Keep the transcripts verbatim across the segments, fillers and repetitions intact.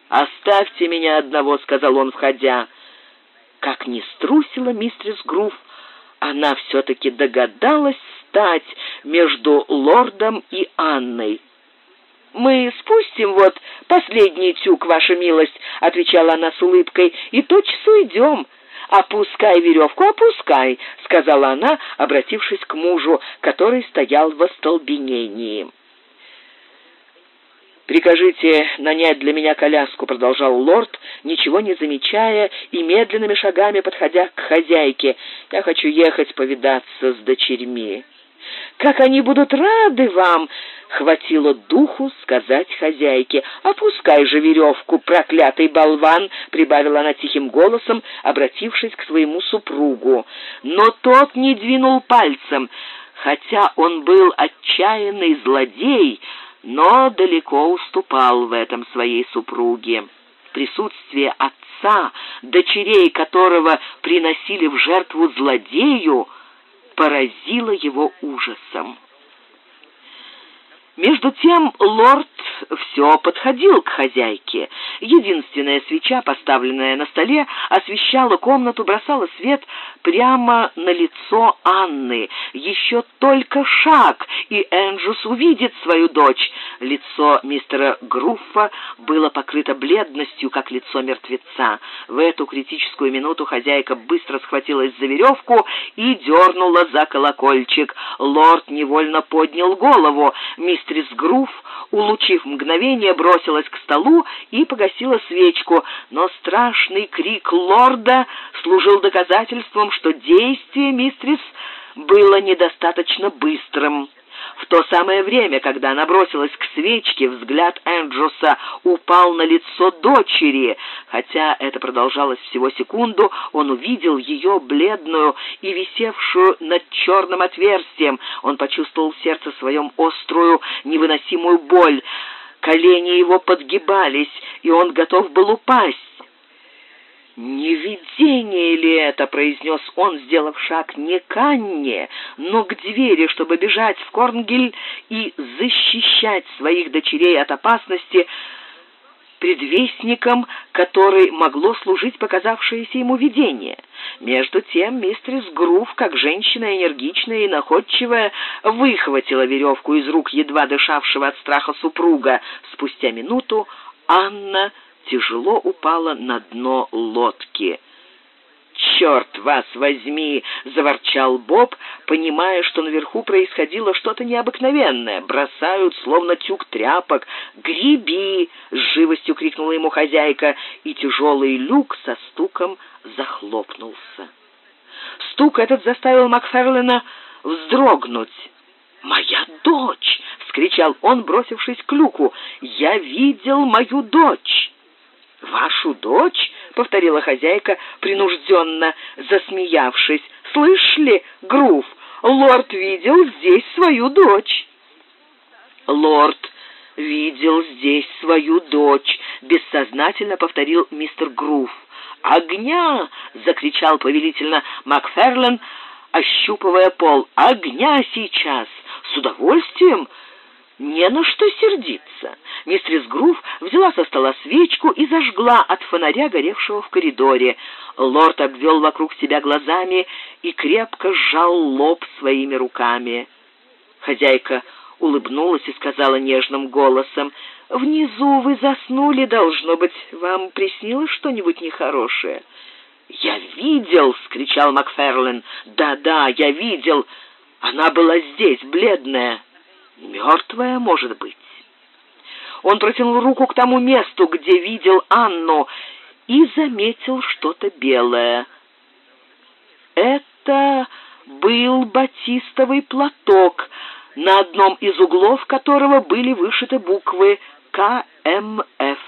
«Оставьте меня одного», — сказал он, входя. Как ни струсила мистерис Грув, она все-таки догадалась стать между лордом и Анной. «Мы спустим вот последний тюк, ваша милость», — отвечала она с улыбкой, — «и тотчас уйдем». «Опускай веревку, опускай», — сказала она, обратившись к мужу, который стоял в остолбенении. «Прикажите нанять для меня коляску», — продолжал лорд, ничего не замечая и медленными шагами подходя к хозяйке. «Я хочу ехать повидаться с дочерьми». «Как они будут рады вам!» — хватило духу сказать хозяйке. «Опускай же веревку, проклятый болван!» — прибавила она тихим голосом, обратившись к своему супругу. Но тот не двинул пальцем, хотя он был отчаянный злодей, но далеко уступал в этом своей супруге. Присутствие отца, дочерей которого приносили в жертву злодею, поразило его ужасом. Между тем лорд все подходил к хозяйке. Единственная свеча, поставленная на столе, освещала комнату, бросала свет прямо на лицо Анны. Еще только шаг, и Энджус увидит свою дочь. Лицо мистера Груффа было покрыто бледностью, как лицо мертвеца. В эту критическую минуту хозяйка быстро схватилась за веревку и дернула за колокольчик. Лорд невольно поднял голову. Мистерис Груфф, улучив мгновение, бросилась к столу и погасила свечку, но страшный крик лорда служил доказательством, что действие мистерис было недостаточно быстрым. В то самое время, когда она бросилась к свечке, взгляд Энджуса упал на лицо дочери. Хотя это продолжалось всего секунду, он увидел ее бледную и висевшую над черным отверстием. Он почувствовал в сердце своем острую, невыносимую боль. Колени его подгибались, и он готов был упасть. «Не видение ли это?» — произнес он, сделав шаг не к Анне, но к двери, чтобы бежать в Корнгиль и защищать своих дочерей от опасности, предвестником которой могло служить показавшееся ему видение. Между тем мистерис Груф, как женщина энергичная и находчивая, выхватила веревку из рук едва дышавшего от страха супруга. Спустя минуту Анна тяжело упала на дно лодки. «Черт вас возьми!» — заворчал Боб, понимая, что наверху происходило что-то необыкновенное. «Бросают, словно тюк тряпок. Греби!» — с живостью крикнула ему хозяйка, и тяжелый люк со стуком захлопнулся. Стук этот заставил Макферлена вздрогнуть. «Моя дочь!» — вскричал он, бросившись к люку. «Я видел мою дочь!» «Вашу дочь?» — повторила хозяйка, принужденно засмеявшись. «Слышь ли, Груф, лорд видел здесь свою дочь». «Лорд видел здесь свою дочь», — бессознательно повторил мистер Груф. «Огня!» — закричал повелительно Макферлен, ощупывая пол. «Огня сейчас! С удовольствием! Не на что сердиться». Мистерис Груф взяла со стола свечку и зажгла от фонаря, горевшего в коридоре. Лорд обвел вокруг себя глазами и крепко сжал лоб своими руками. Хозяйка улыбнулась и сказала нежным голосом: «Внизу вы заснули, должно быть, вам приснилось что-нибудь нехорошее». «Я видел!» — скричал Макферлен. «Да-да, я видел! Она была здесь, бледная. Мертвая, может быть». Он протянул руку к тому месту, где видел Анну, и заметил что-то белое. Это был батистовый платок, на одном из углов которого были вышиты буквы К М Ф.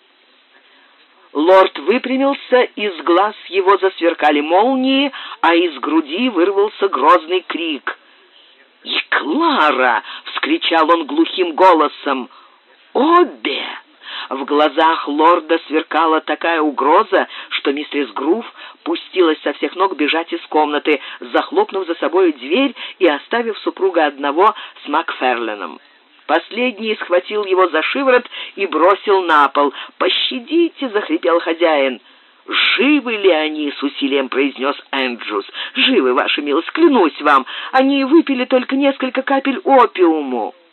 Лорд выпрямился, из глаз его засверкали молнии, а из груди вырвался грозный крик. «И Клара!» — вскричал он глухим голосом. «Обе!» В глазах лорда сверкала такая угроза, что мистерис Груф пустилась со всех ног бежать из комнаты, захлопнув за собой дверь и оставив супруга одного с Макферленом. Последний схватил его за шиворот и бросил на пол. «Пощадите!» — захрипел хозяин. «Живы ли они?» — с усилием произнес Эндрюс. «Живы, ваша милость, клянусь вам. Они выпили только несколько капель опиуму».